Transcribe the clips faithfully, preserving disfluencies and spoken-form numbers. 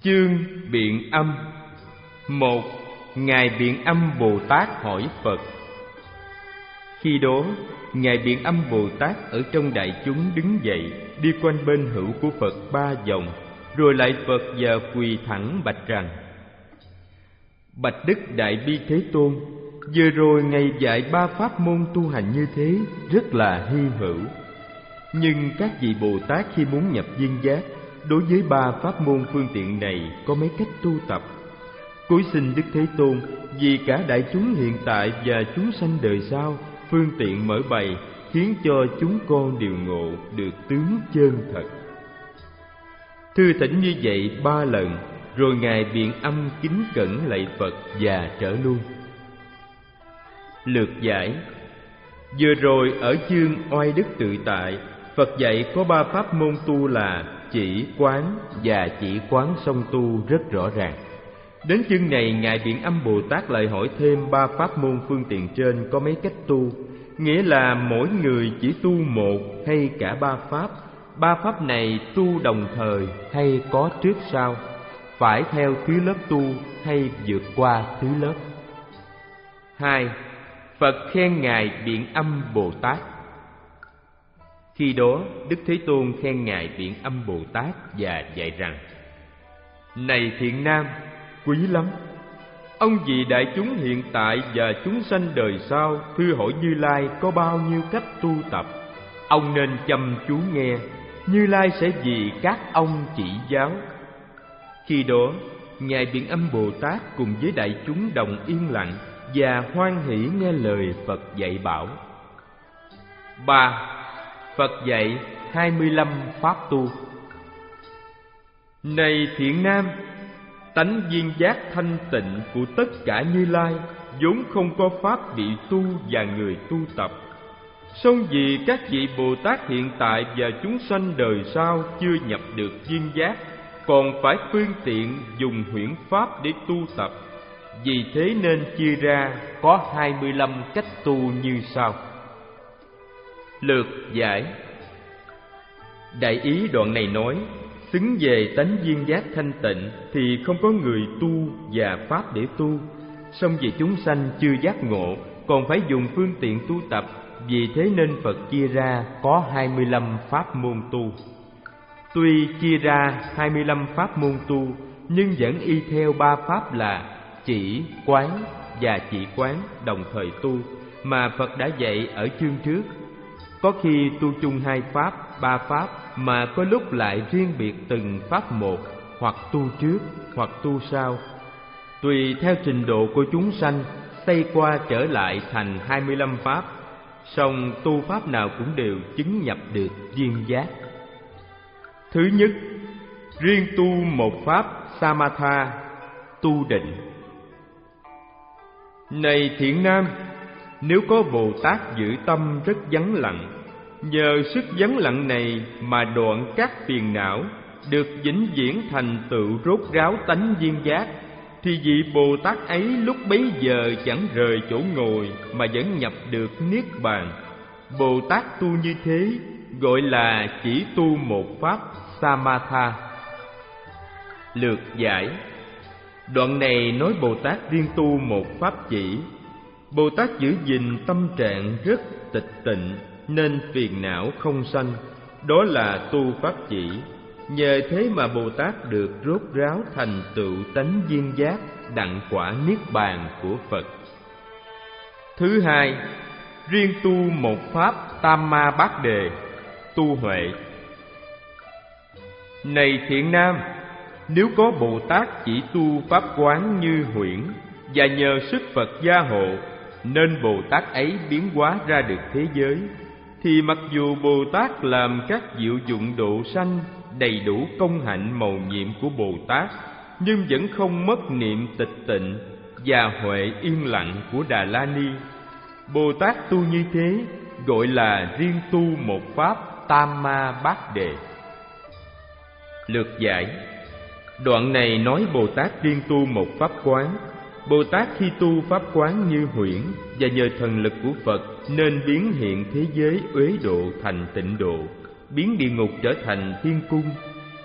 Chương Biện Âm. Một. Ngài Biện Âm Bồ Tát hỏi Phật. Khi đó, Ngài Biện Âm Bồ Tát ở trong đại chúng đứng dậy, đi quanh bên hữu của Phật ba vòng, rồi lại Phật và quỳ thẳng bạch rằng: Bạch Đức Đại Bi Thế Tôn, vừa rồi Ngài dạy ba pháp môn tu hành như thế rất là hy hữu. Nhưng các vị Bồ Tát khi muốn nhập viên giác, đối với ba pháp môn phương tiện này có mấy cách tu tập. Cúi xin Đức Thế Tôn vì cả đại chúng hiện tại và chúng sanh đời sau phương tiện mở bày, khiến cho chúng con đều ngộ được tướng chân thật. Thưa thỉnh như vậy ba lần, rồi Ngài Biện Âm kính cẩn lạy Phật và trở lui. Lược giải. Vừa rồi ở chương Oai Đức Tự Tại, Phật dạy có ba pháp môn tu là chỉ, quán và chỉ quán song tu rất rõ ràng. Đến chương này, Ngài Biện Âm Bồ Tát lại hỏi thêm ba pháp môn phương tiện trên có mấy cách tu, nghĩa là mỗi người chỉ tu một hay cả ba pháp. Ba pháp này tu đồng thời hay có trước sau, phải theo thứ lớp tu hay vượt qua thứ lớp. Hai. Phật khen Ngài Biện Âm Bồ Tát. Khi đó, Đức Thế Tôn khen Ngài Biện Âm Bồ Tát và dạy rằng: Này thiện nam, quý lắm! Ông vì đại chúng hiện tại và chúng sanh đời sau thưa hỏi Như Lai có bao nhiêu cách tu tập. Ông nên chăm chú nghe, Như Lai sẽ vì các ông chỉ giáo. Khi đó, Ngài Biện Âm Bồ Tát cùng với đại chúng đồng yên lặng và hoan hỷ nghe lời Phật dạy bảo. Ba. Phật dạy hai mươi lăm pháp tu. Này thiện nam, tánh viên giác thanh tịnh của tất cả Như Lai vốn không có pháp vị tu và người tu tập. Song vì các vị Bồ Tát hiện tại và chúng sanh đời sau chưa nhập được viên giác, còn phải phương tiện dùng huyễn pháp để tu tập. Vì thế nên chia ra có hai mươi lăm cách tu như sau. Lược giải. Đại ý đoạn này nói, xứng về tánh viên giác thanh tịnh thì không có người tu và pháp để tu. Song vì chúng sanh chưa giác ngộ, còn phải dùng phương tiện tu tập. Vì thế nên Phật chia ra có hai mươi lăm pháp môn tu. Tuy chia ra hai mươi lăm pháp môn tu, nhưng vẫn y theo ba pháp là chỉ, quán và chỉ quán đồng thời tu mà Phật đã dạy ở chương trước. Có khi tu chung hai pháp, ba pháp, mà có lúc lại riêng biệt từng pháp một, hoặc tu trước, hoặc tu sau. Tùy theo trình độ của chúng sanh, xây qua trở lại thành hai mươi lăm pháp, song tu pháp nào cũng đều chứng nhập được viên giác. Thứ nhất, riêng tu một pháp Samatha, tu định. Này thiện nam, nếu có Bồ Tát giữ tâm rất vắng lặng, nhờ sức vắng lặng này mà đoạn các phiền não, được vĩnh viễn thành tựu rốt ráo tánh viên giác, thì vị Bồ Tát ấy lúc bấy giờ chẳng rời chỗ ngồi mà vẫn nhập được Niết Bàn. Bồ Tát tu như thế gọi là chỉ tu một pháp Samatha. Lược giải. Đoạn này nói Bồ Tát riêng tu một pháp chỉ. Bồ Tát giữ gìn tâm trạng rất tịch tịnh nên phiền não không sanh, đó là tu pháp chỉ. Nhờ thế mà Bồ Tát được rốt ráo thành tựu tánh viên giác, đặng quả Niết Bàn của Phật. Thứ hai, riêng tu một pháp Tam Ma Bát Đề, tu huệ. Này thiện nam, nếu có Bồ Tát chỉ tu pháp quán như huyễn, và nhờ sức Phật gia hộ, nên Bồ Tát ấy biến hóa ra được thế giới, thì mặc dù Bồ Tát làm các diệu dụng độ sanh, đầy đủ công hạnh mầu nhiệm của Bồ Tát, nhưng vẫn không mất niệm tịch tịnh và huệ yên lặng của Đà La Ni. Bồ Tát tu như thế gọi là riêng tu một pháp Tam Ma Bát Đề. Lược giải. Đoạn này nói Bồ Tát riêng tu một pháp quán. Bồ Tát khi tu pháp quán như huyễn, và nhờ thần lực của Phật nên biến hiện thế giới uế độ thành tịnh độ, biến địa ngục trở thành thiên cung.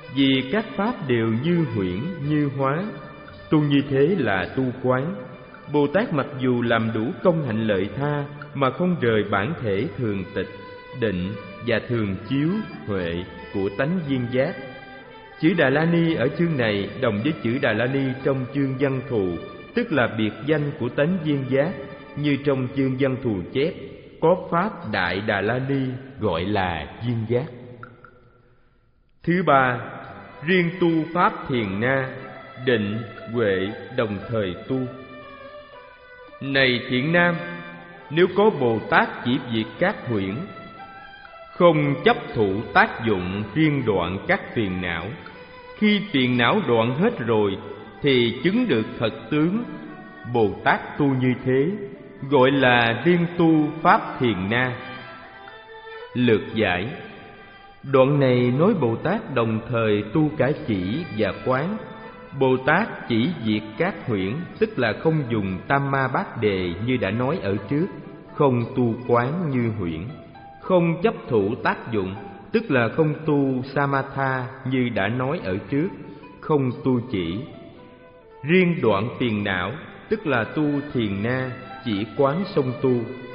vì các pháp đều như huyễn như hóa. Tu như thế là tu quán. Bồ Tát mặc dù làm đủ công hạnh lợi tha mà không rời bản thể thường tịch, định và thường chiếu huệ của tánh viên giác. Chữ Đà La Ni ở chương này đồng với chữ Đà La Ni trong chương Văn Thù, tức là biệt danh của tánh viên giác. Như trong chương Văn Thù chép, có pháp Đại Đà La Ni gọi là viên giác. Thứ ba, riêng tu pháp Thiền Na, định, huệ đồng thời tu. Này thiện nam, nếu có Bồ Tát chỉ diệt các huyễn, không chấp thụ tác dụng riêng đoạn các phiền não, khi phiền não đoạn hết rồi thì chứng được thật tướng. Bồ Tát tu như thế gọi là riêng tu pháp Thiền Na. Lược giải. Đoạn này nói Bồ Tát đồng thời tu cả chỉ và quán. Bồ Tát chỉ diệt các huyễn, tức là không dùng tam ma bát đề như đã nói ở trước, không tu quán như huyễn. Không chấp thụ tác dụng, tức là không tu samatha như đã nói ở trước, không tu chỉ. Riêng đoạn phiền não, tức là tu Thiền Na, chỉ quán song tu.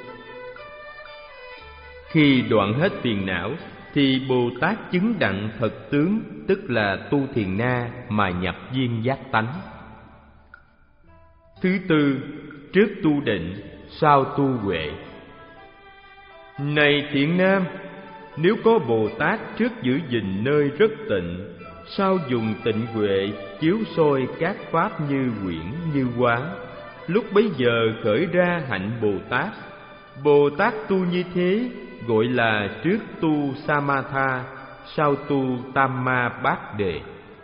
Khi đoạn hết phiền não thì Bồ Tát chứng đặng thật tướng, tức là tu Thiền Na mà nhập viên giác tánh. Thứ tư, trước tu định, sau tu huệ. Này thiện nam, nếu có Bồ Tát trước giữ gìn nơi rất tịnh, sau dùng tịnh huệ chiếu soi các pháp như quyển như hóa, lúc bấy giờ khởi ra hạnh Bồ Tát. Bồ Tát tu như thế gọi là trước tu samatha, sau tu tam ma bát đề.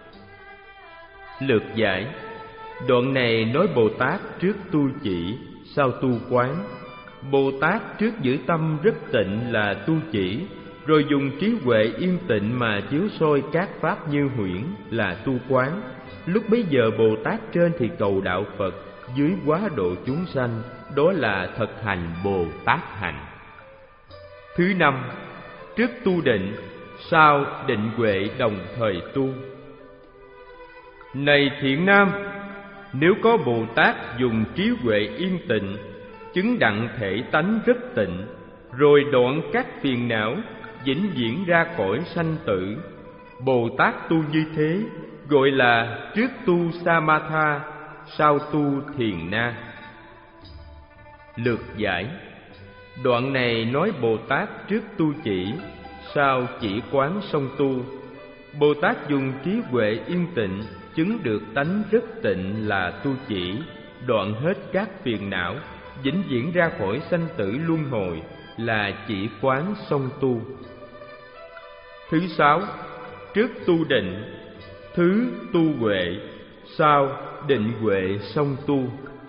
Lược giải. Đoạn này nói Bồ Tát trước tu chỉ, sau tu quán. Bồ Tát trước giữ tâm rất tịnh là tu chỉ, rồi dùng trí huệ yên tịnh mà chiếu soi các pháp như huyễn là tu quán. Lúc bấy giờ Bồ Tát trên thì cầu đạo Phật, dưới hóa độ chúng sanh, đó là thật hành Bồ Tát hành. Thứ năm, trước tu định, sau định huệ đồng thời tu. Này thiện nam, nếu có Bồ Tát dùng trí huệ yên tịnh, chứng đặng thể tánh rất tịnh, rồi đoạn các phiền não, vĩnh viễn ra khỏi sanh tử, Bồ Tát tu như thế gọi là trước tu samatha, sau tu Thiền Na. Lược giải. Đoạn này nói Bồ Tát trước tu chỉ, sau chỉ quán song tu. Bồ Tát dùng trí huệ yên tịnh, chứng được tánh rất tịnh là tu chỉ, đoạn hết các phiền não, vĩnh viễn ra khỏi sanh tử luân hồi là chỉ quán song tu. Thứ sáu, trước tu định, thứ tu huệ, sau định huệ song tu.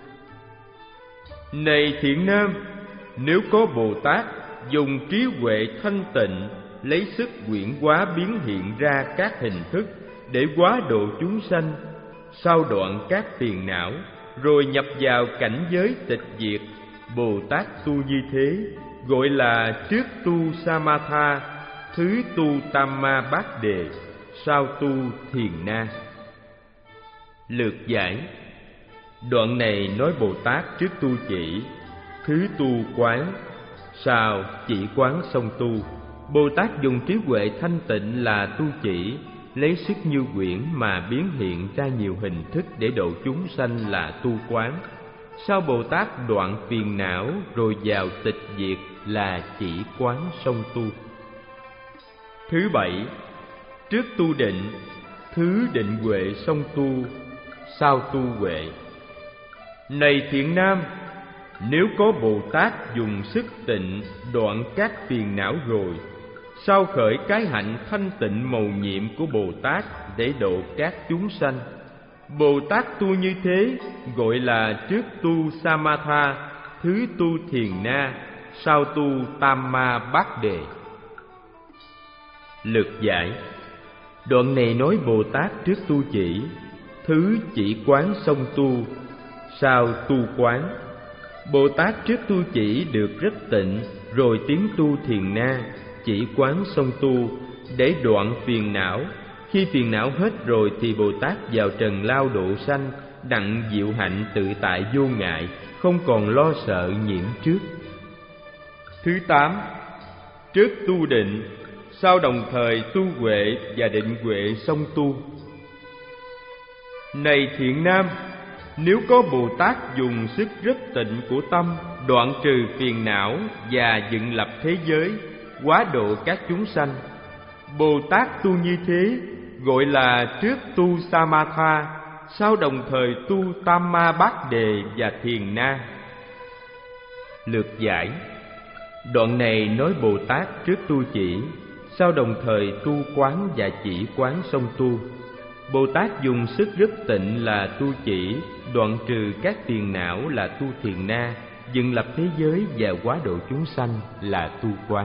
Này thiện nam, nếu có Bồ Tát dùng trí huệ thanh tịnh, lấy sức quyển hóa biến hiện ra các hình thức để hóa độ chúng sanh, sau đoạn các phiền não, rồi nhập vào cảnh giới tịch diệt, Bồ Tát tu như thế gọi là trước tu samatha, thứ tu tam ma bát đề, sau tu Thiền Na. Lược giải. Đoạn này nói Bồ Tát trước tu chỉ, thứ tu quán, sau chỉ quán song tu. Bồ Tát dùng trí huệ thanh tịnh là tu chỉ, lấy sức như quyển mà biến hiện ra nhiều hình thức để độ chúng sanh là tu quán. Sau Bồ Tát đoạn phiền não rồi vào tịch diệt là chỉ quán song tu. Thứ bảy, trước tu định, thứ định huệ song tu, sau tu huệ. Này thiện nam, nếu có Bồ Tát dùng sức tịnh đoạn các phiền não rồi, sau khởi cái hạnh thanh tịnh mầu nhiệm của Bồ Tát để độ các chúng sanh, Bồ Tát tu như thế gọi là trước tu samatha, thứ tu Thiền Na, sau tu tam ma bát đề. Lược giải. Đoạn này nói Bồ Tát trước tu chỉ, thứ chỉ quán song tu, sau tu quán. Bồ Tát trước tu chỉ được rất tịnh, rồi tiến tu Thiền Na, chỉ quán song tu để đoạn phiền não, Khi phiền não hết rồi thì Bồ Tát vào trần lao độ sanh, đặng diệu hạnh tự tại vô ngại, không còn lo sợ nhiễm trước. Thứ tám, trước tu định, sau đồng thời tu huệ và định huệ song tu. Này thiện nam, nếu có Bồ Tát dùng sức rất tịnh của tâm, đoạn trừ phiền não và dựng lập thế giới, hóa độ các chúng sanh, Bồ Tát tu như thế gọi là trước tu Samatha, sau đồng thời tu Tamma Bát Đề và Thiền Na. Lược giải: đoạn này nói Bồ Tát trước tu chỉ, sau đồng thời tu quán và chỉ quán song tu. Bồ Tát dùng sức rất tịnh là tu chỉ, đoạn trừ các phiền não là tu Thiền Na, dựng lập thế giới và hóa độ chúng sanh là tu quán.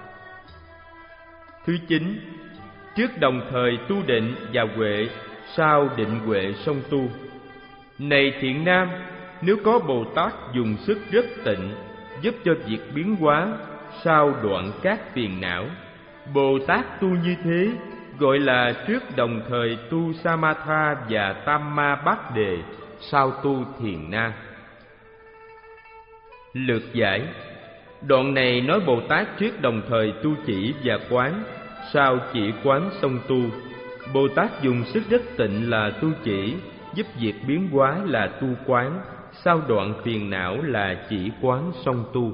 Thứ chín, trước đồng thời tu định và huệ, sau định huệ song tu. Này thiện nam, nếu có Bồ Tát dùng sức rất tịnh, giúp cho việc biến hóa, sau đoạn các phiền não, Bồ Tát tu như thế gọi là trước đồng thời tu Samatha và Tamma Bát Đề, sau tu Thiền Na. Lược giải: đoạn này nói Bồ Tát trước đồng thời tu chỉ và quán, sau chỉ quán song tu. Bồ Tát dùng sức rất tịnh là tu chỉ, giúp việc biến hóa là tu quán, sau đoạn phiền não là chỉ quán song tu.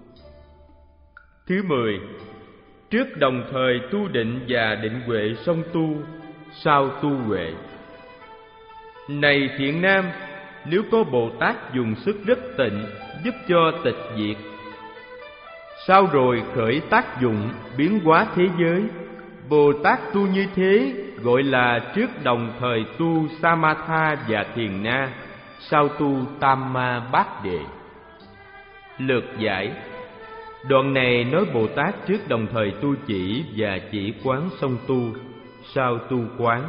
Thứ mười, trước đồng thời tu định và định huệ song tu, sau tu huệ. Này thiện nam, nếu có Bồ Tát dùng sức rất tịnh, giúp cho tịch diệt, sau rồi khởi tác dụng biến hóa thế giới, Bồ Tát tu như thế gọi là trước đồng thời tu Samatha và Thiền Na, sau tu Tamma Bát Đề. Lược giải: đoạn này nói Bồ Tát trước đồng thời tu chỉ và chỉ quán song tu, sau tu quán.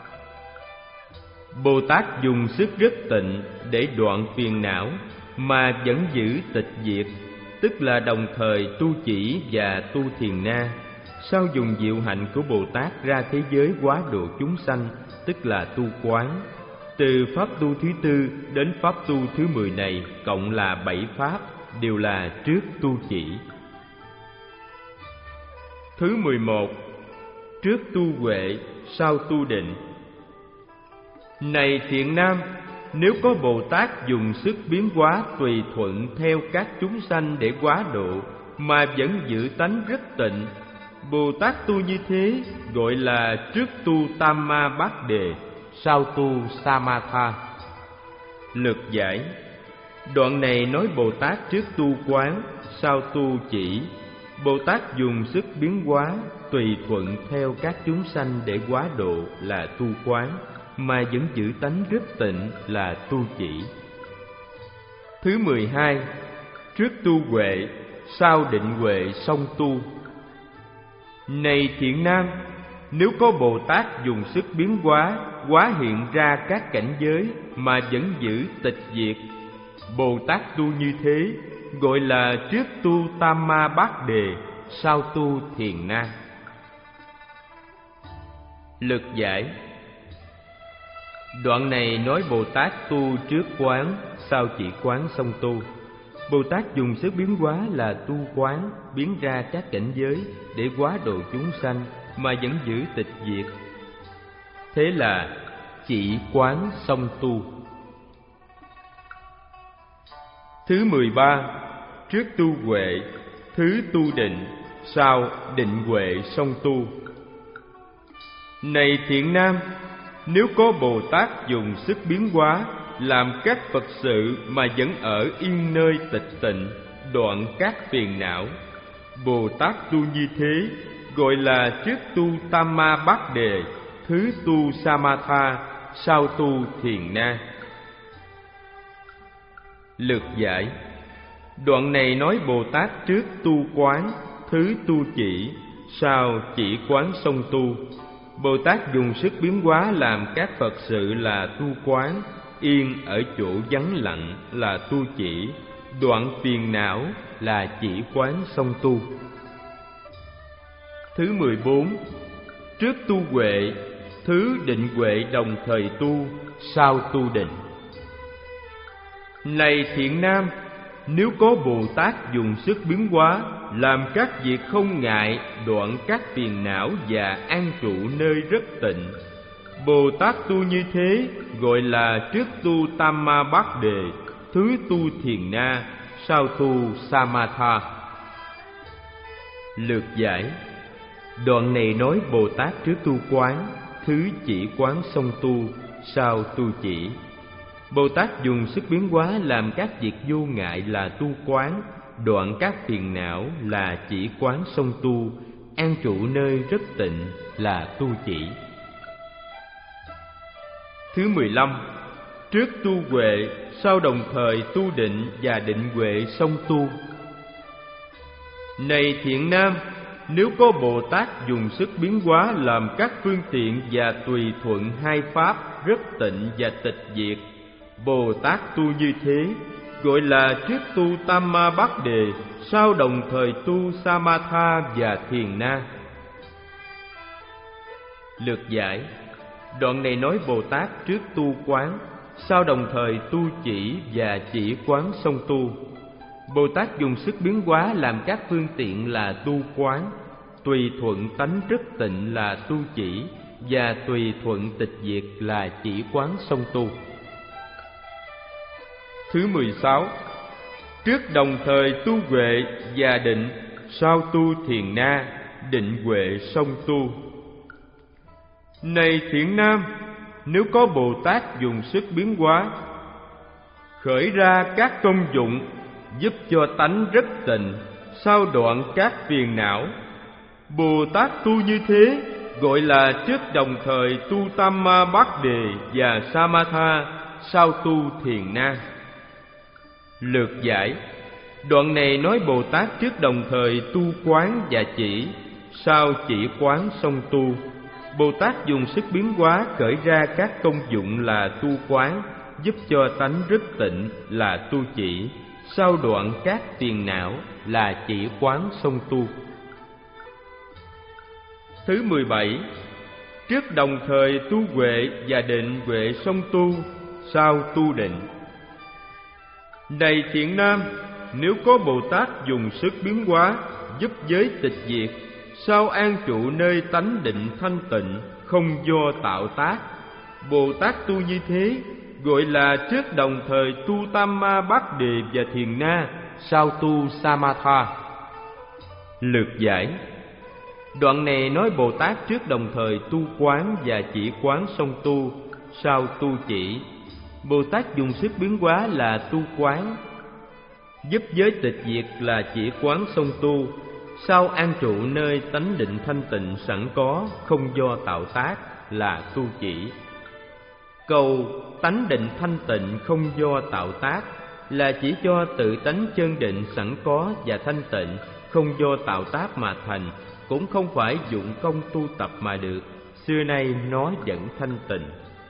Bồ Tát dùng sức rất tịnh để đoạn phiền não mà vẫn giữ tịch diệt, tức là đồng thời tu chỉ và tu Thiền Na, sau dùng diệu hạnh của Bồ Tát ra thế giới hóa độ chúng sanh, tức là tu quán. Từ pháp tu thứ tư đến pháp tu thứ mười này cộng là bảy pháp, đều là trước tu chỉ. Thứ mười một, trước tu huệ, sau tu định. Này thiện nam, nếu có Bồ Tát dùng sức biến hóa tùy thuận theo các chúng sanh để hóa độ, mà vẫn giữ tánh rất tịnh, Bồ Tát tu như thế gọi là trước tu Tamma Bát Đề, sau tu Samatha. Lược giải: đoạn này nói Bồ Tát trước tu quán, sau tu chỉ. Bồ Tát dùng sức biến hóa tùy thuận theo các chúng sanh để hóa độ là tu quán, mà vẫn giữ tánh rất tịnh là tu chỉ. Thứ mười hai, trước tu huệ, sau định huệ song tu. Này thiện nam, nếu có Bồ Tát dùng sức biến hóa, hóa hiện ra các cảnh giới mà vẫn giữ tịch diệt, Bồ Tát tu như thế gọi là trước tu Tamma Bát Đề, sau tu Thiền Na. Lược giải: đoạn này nói Bồ Tát tu trước quán, sau chỉ quán song tu. Bồ Tát dùng sức biến hóa là tu quán, biến ra các cảnh giới để hóa độ chúng sanh mà vẫn giữ tịch diệt. Thế là chỉ quán song tu. Thứ mười ba, trước tu huệ, thứ tu định, sau định huệ song tu. Này thiện nam, nếu có Bồ Tát dùng sức biến hóa, làm các Phật sự mà vẫn ở yên nơi tịch tịnh, đoạn các phiền não, Bồ Tát tu như thế gọi là trước tu Tamma Bát Đề, thứ tu Samatha, sau tu Thiền Na. Lược giải: đoạn này nói Bồ Tát trước tu quán, thứ tu chỉ, sau chỉ quán song tu. Bồ Tát dùng sức biến hóa làm các Phật sự là tu quán, yên ở chỗ vắng lặng là tu chỉ, đoạn phiền não là chỉ quán song tu. Thứ mười bốn, trước tu huệ, thứ định huệ đồng thời tu, sao tu định. Này thiện nam, nếu có Bồ Tát dùng sức biến hóa, làm các việc không ngại, đoạn các phiền não và an trụ nơi rất tịnh, Bồ Tát tu như thế gọi là trước tu Tam Ma Bát Đề, thứ tu Thiền Na, sau tu Samatha. Lược giải. Đoạn này nói Bồ Tát trước tu quán, thứ chỉ quán xong tu, sau tu chỉ. Bồ Tát dùng sức biến hóa làm các việc vô ngại là tu quán, đoạn các phiền não là chỉ quán xong tu, an trụ nơi rất tịnh là tu chỉ. Thứ mười lăm. Trước tu huệ, sau đồng thời tu định và định huệ song tu. Này thiện nam, nếu có Bồ Tát dùng sức biến hóa làm các phương tiện và tùy thuận hai pháp rất tịnh và tịch diệt, Bồ Tát tu như thế gọi là trước tu Tam Ma Bát Đề, sau đồng thời tu Samatha và Thiền Na. Lược giải. Đoạn này nói Bồ Tát trước tu quán, sau đồng thời tu chỉ và chỉ quán song tu. Bồ Tát dùng sức biến hóa làm các phương tiện là tu quán, tùy thuận tánh rất tịnh là tu chỉ, và tùy thuận tịch diệt là chỉ quán song tu. Thứ mười sáu. Trước đồng thời tu huệ và định, sau tu Thiền Na, định huệ song tu. Này thiện nam, nếu có Bồ Tát dùng sức biến hóa, khởi ra các công dụng giúp cho tánh rất tịnh, sau đoạn các phiền não, Bồ Tát tu như thế gọi là trước đồng thời tu Tam Ma Bát Đề và Samatha, sau tu Thiền Na. Lược giải. Đoạn này nói Bồ Tát trước đồng thời tu quán và chỉ, sau chỉ quán song tu. Bồ Tát dùng sức biến hóa khởi ra các công dụng là tu quán, giúp cho tánh rất tịnh là tu chỉ, sau đoạn các phiền não là chỉ quán song tu. Thứ mười bảy. Trước đồng thời tu huệ và định huệ song tu, sau tu định. Này thiện nam, nếu có Bồ Tát dùng sức biến hóa giúp giới tịch diệt, sau an trụ nơi tánh định thanh tịnh, không do tạo tác, Bồ Tát tu như thế gọi là trước đồng thời tu Tam Ma Bát Đề và Thiền Na, sau tu Samatha. Lược giải. Đoạn này nói Bồ Tát trước đồng thời tu quán và chỉ quán song tu, sau tu chỉ. Bồ Tát dùng sức biến hóa là tu quán, giúp giới tịch diệt là chỉ quán song tu, sau an trụ nơi tánh định thanh tịnh sẵn có, không do tạo tác là tu chỉ. Câu tánh định thanh tịnh không do tạo tác là chỉ cho tự tánh chân định sẵn có và thanh tịnh, không do tạo tác mà thành, cũng không phải dụng công tu tập mà được, xưa nay nó vẫn thanh tịnh.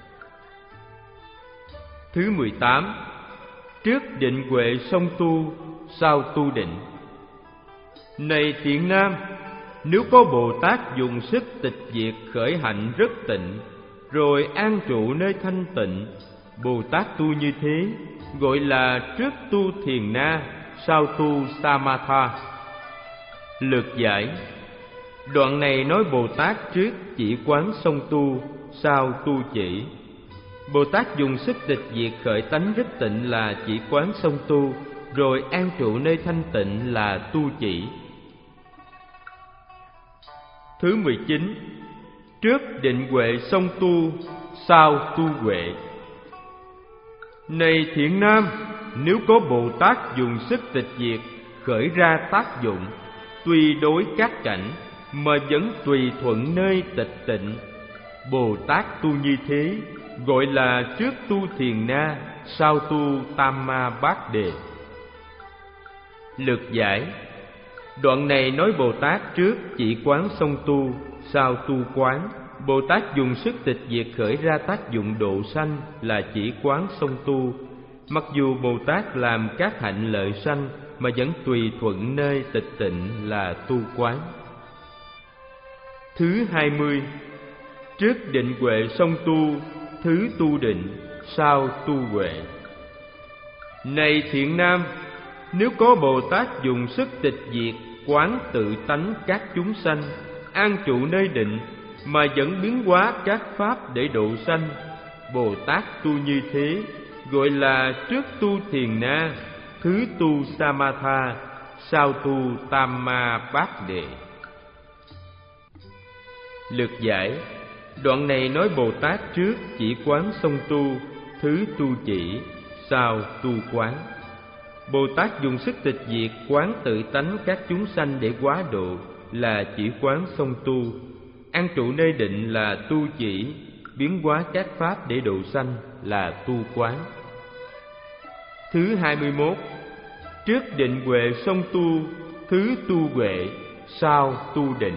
Thứ mười tám. Trước định huệ song tu, sau tu định. Này thiện nam, nếu có Bồ Tát dùng sức tịch diệt khởi hạnh rất tịnh, rồi an trụ nơi thanh tịnh, Bồ Tát tu như thế gọi là trước tu Thiền Na, sau tu Samatha. Lược giải. Đoạn này nói Bồ Tát trước chỉ quán song tu, sau tu chỉ. Bồ Tát dùng sức tịch diệt khởi tánh rất tịnh là chỉ quán song tu, rồi an trụ nơi thanh tịnh là tu chỉ. Thứ mười chín. Trước định huệ song tu, sau tu huệ. Này thiện nam, nếu có Bồ Tát dùng sức tịch diệt khởi ra tác dụng, tùy đối các cảnh mà vẫn tùy thuận nơi tịch tịnh, Bồ Tát tu như thế gọi là trước tu Thiền Na, sau tu Tam Ma Bát Đề. Lược giải. Đoạn này nói Bồ Tát trước chỉ quán song tu, sau tu quán. Bồ Tát dùng sức tịch diệt khởi ra tác dụng độ sanh là chỉ quán song tu. Mặc dù Bồ Tát làm các hạnh lợi sanh mà vẫn tùy thuận nơi tịch tịnh là tu quán. Thứ hai mươi. Trước định huệ xong tu, thứ tu định, sau tu huệ. Này thiện nam, nếu có Bồ Tát dùng sức tịch diệt, quán tự tánh các chúng sanh, an trụ nơi định, mà vẫn biến hóa các pháp để độ sanh, Bồ Tát tu như thế gọi là trước tu thiền na, thứ tu samatha, sau tu tam ma bát đề. Lược giải. Đoạn này nói Bồ Tát trước chỉ quán xong tu, thứ tu chỉ, sau tu quán. Bồ Tát dùng sức tịch diệt, quán tự tánh các chúng sanh để hóa độ là chỉ quán xong tu, an trụ nơi định là tu chỉ, biến hóa các pháp để độ sanh là tu quán. Thứ hai mươi mốt. Trước định huệ xong tu, thứ tu huệ, sau tu định.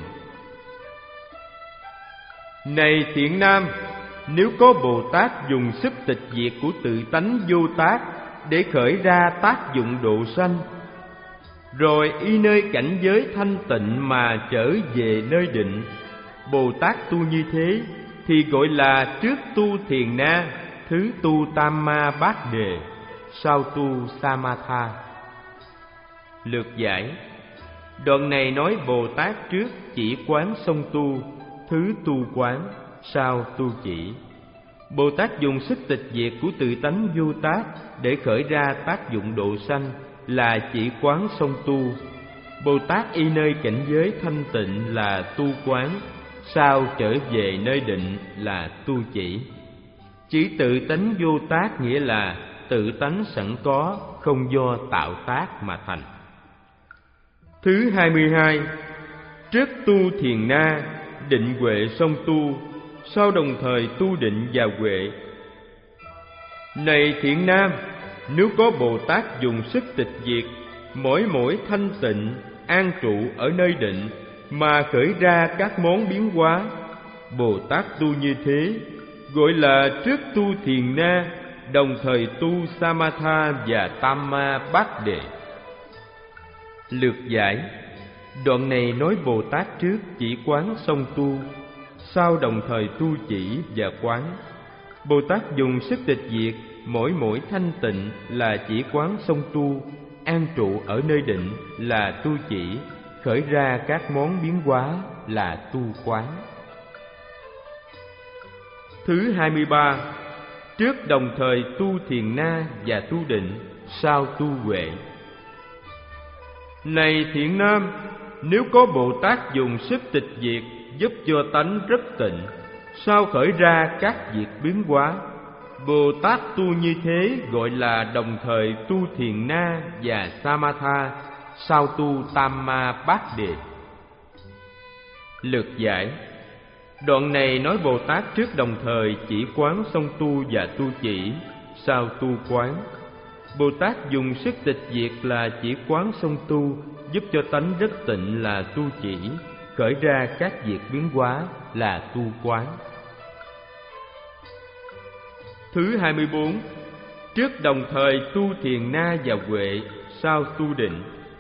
Này thiện nam, nếu có Bồ Tát dùng sức tịch diệt của tự tánh vô tác để khởi ra tác dụng độ sanh, rồi y nơi cảnh giới thanh tịnh mà trở về nơi định, Bồ Tát tu như thế thì gọi là trước tu thiền na, thứ tu tam ma bát đề, sau tu samatha. Lược giải. Đoạn này nói Bồ Tát trước chỉ quán xong tu, thứ tu quán, sau tu chỉ. Bồ Tát dùng sức tịch diệt của tự tánh vô tác để khởi ra tác dụng độ sanh là chỉ quán xong tu. Bồ Tát y nơi cảnh giới thanh tịnh là tu quán, sau trở về nơi định là tu chỉ. Chỉ tự tánh vô tác nghĩa là tự tánh sẵn có, không do tạo tác mà thành. Thứ hai mươi hai. Trước tu thiền na, định huệ xong tu, sau đồng thời tu định và huệ. Này thiện nam, nếu có Bồ Tát dùng sức tịch diệt, mỗi mỗi thanh tịnh, an trụ ở nơi định, mà khởi ra các món biến hóa, Bồ Tát tu như thế gọi là trước tu thiền na, đồng thời tu samatha và tam ma bát đề. Lược giải. Đoạn này nói Bồ Tát trước chỉ quán xong tu, sau đồng thời tu chỉ và quán. Bồ Tát dùng sức tịch diệt, mỗi mỗi thanh tịnh là chỉ quán xong tu, an trụ ở nơi định là tu chỉ, khởi ra các món biến hóa là tu quán. Thứ hai mươi ba. Trước đồng thời tu thiền na và tu định, sau tu huệ. Này thiện nam, nếu có Bồ Tát dùng sức tịch diệt giúp cho tánh rất tịnh, sau khởi ra các việc biến hóa, Bồ Tát tu như thế gọi là đồng thời tu thiền na và samatha, sau tu tam ma bát đề. Lược giải. Đoạn này nói Bồ Tát trước đồng thời chỉ quán xong tu và tu chỉ, sau tu quán. Bồ Tát dùng sức tịch diệt là chỉ quán xong tu, giúp cho tánh rất tịnh là tu chỉ, khởi ra các việc biến hóa là tu quán. Thứ hai mươi bốn. Trước đồng thời tu thiền na và huệ, sau tu định.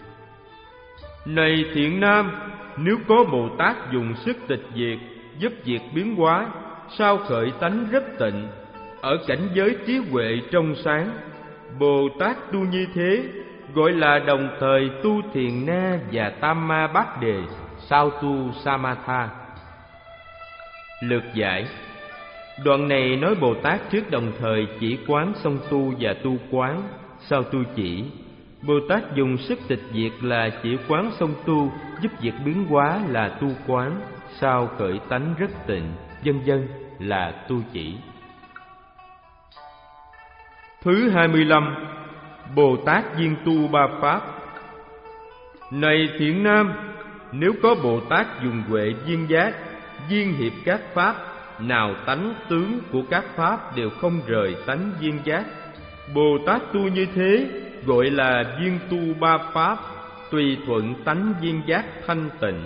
Này thiện nam, nếu có Bồ Tát dùng sức tịch diệt, giúp việc biến hóa, sau khởi tánh rất tịnh, ở cảnh giới trí huệ trong sáng, Bồ Tát tu như thế gọi là đồng thời tu thiền na và tam ma bát đề, sau tu samatha. Lược giải. Đoạn này nói Bồ Tát trước đồng thời chỉ quán xong tu và tu quán, sau tu chỉ. Bồ Tát dùng sức tịch diệt là chỉ quán xong tu, giúp việc biến hóa là tu quán, sau khởi tánh rất tịnh, vân vân là tu chỉ. Thứ hai mươi lăm. Bồ Tát viên tu ba pháp. Này thiện nam, nếu có Bồ Tát dùng huệ viên giác, viên hiệp các pháp, nào tánh tướng của các pháp đều không rời tánh viên giác, Bồ Tát tu như thế gọi là viên tu ba pháp, tùy thuận tánh viên giác thanh tịnh.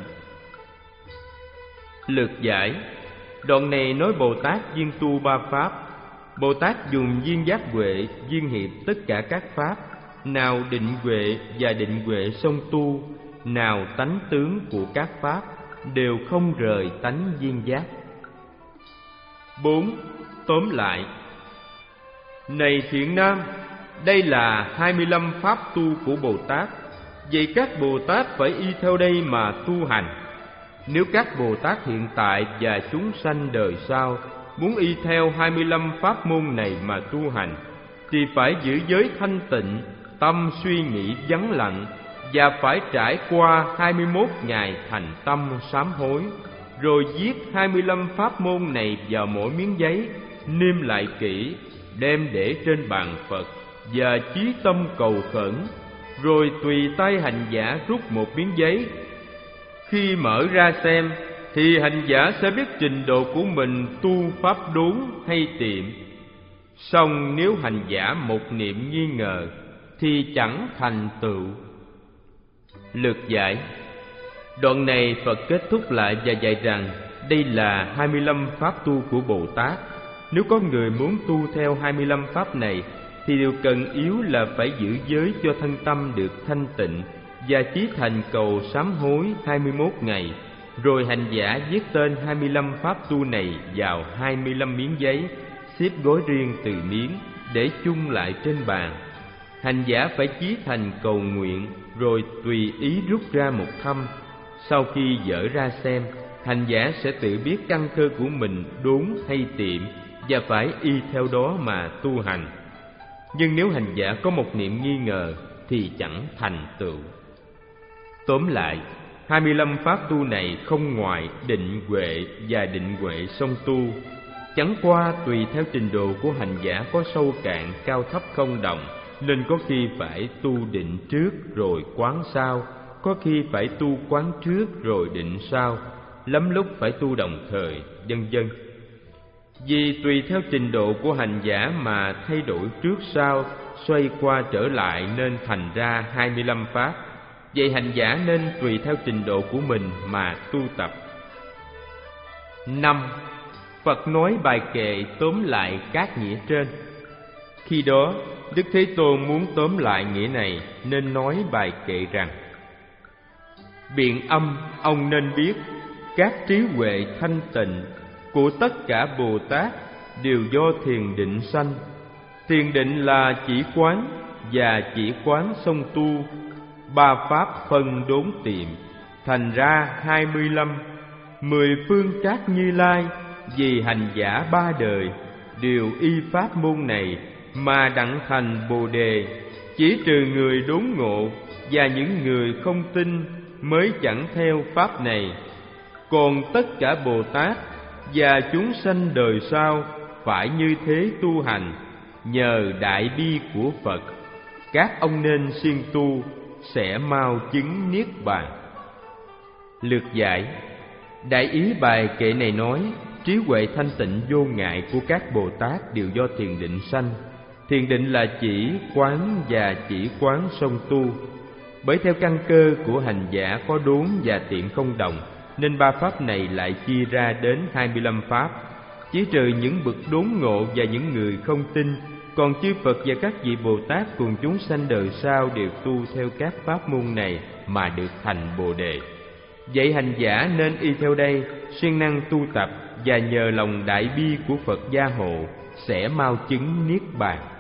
Lược giải. Đoạn này nói Bồ Tát viên tu ba pháp. Bồ Tát dùng viên giác huệ viên hiệp tất cả các pháp, nào định huệ và định huệ song tu, nào tánh tướng của các pháp đều không rời tánh viên giác. Bốn. Tóm lại. Này thiện nam, đây là hai mươi lăm pháp tu của Bồ Tát. Vậy các Bồ Tát phải y theo đây mà tu hành. Nếu các Bồ Tát hiện tại và chúng sanh đời sau muốn y theo hai mươi lăm pháp môn này mà tu hành, thì phải giữ giới thanh tịnh, tâm suy nghĩ vắng lặng, và phải trải qua hai mươi mốt ngày thành tâm sám hối, rồi viết hai mươi lăm pháp môn này vào mỗi miếng giấy, niêm lại kỹ, đem để trên bàn Phật và chí tâm cầu khẩn, rồi tùy tay hành giả rút một miếng giấy. Khi mở ra xem, thì hành giả sẽ biết trình độ của mình tu pháp đốn hay tiệm. Song nếu hành giả một niệm nghi ngờ, thì chẳng thành tựu. Lược giải. Đoạn này Phật kết thúc lại và dạy rằng đây là hai mươi lăm pháp tu của Bồ Tát. Nếu có người muốn tu theo hai mươi lăm pháp này, thì điều cần yếu là phải giữ giới cho thân tâm được thanh tịnh, và chí thành cầu sám hối hai mươi mốt ngày. Rồi hành giả viết tên hai mươi lăm pháp tu này vào hai mươi lăm miếng giấy, xếp gói riêng từ miếng, để chung lại trên bàn. Hành giả phải chí thành cầu nguyện, rồi tùy ý rút ra một thăm. Sau khi dở ra xem, hành giả sẽ tự biết căn cơ của mình đốn hay tiệm, và phải y theo đó mà tu hành. Nhưng nếu hành giả có một niệm nghi ngờ, thì chẳng thành tựu. Tóm lại, hai mươi lăm pháp tu này không ngoài định huệ và định huệ song tu. Chẳng qua tùy theo trình độ của hành giả có sâu cạn, cao thấp không đồng, nên có khi phải tu định trước rồi quán sau, có khi phải tu quán trước rồi định sau, lắm lúc phải tu đồng thời, vân vân. Vì tùy theo trình độ của hành giả mà thay đổi trước sau, xoay qua trở lại, nên thành ra hai mươi lăm pháp. Vậy hành giả nên tùy theo trình độ của mình mà tu tập. Năm. Phật nói bài kệ tóm lại các nghĩa trên. Khi đó, Đức Thế Tôn muốn tóm lại nghĩa này, nên nói bài kệ rằng: Biện âm, ông nên biết, các trí huệ thanh tịnh của tất cả Bồ Tát đều do thiền định sanh. Thiền định là chỉ quán, và chỉ quán song tu, ba pháp phân đốn tiệm, thành ra hai mươi lăm. Mười phương các Như Lai, vì hành giả ba đời, đều y pháp môn này mà đặng thành Bồ Đề. Chỉ trừ người đốn ngộ và những người không tin mới chẳng theo pháp này. Còn tất cả Bồ Tát và chúng sanh đời sau phải như thế tu hành, nhờ đại bi của Phật. Các ông nên siêng tu, sẽ mau chứng niết bàn. Lược giải. Đại ý bài kệ này nói, trí huệ thanh tịnh vô ngại của các Bồ Tát đều do thiền định sanh. Thiền định là chỉ quán và chỉ quán song tu. Bởi theo căn cơ của hành giả có đốn và tiệm không đồng, nên ba pháp này lại chia ra đến hai mươi lăm pháp. Chỉ trừ những bậc đốn ngộ và những người không tin, còn chư Phật và các vị Bồ Tát cùng chúng sanh đời sau đều tu theo các pháp môn này mà được thành Bồ Đề. Vậy hành giả nên y theo đây, siêng năng tu tập, và nhờ lòng đại bi của Phật gia hộ sẽ mau chứng niết bàn.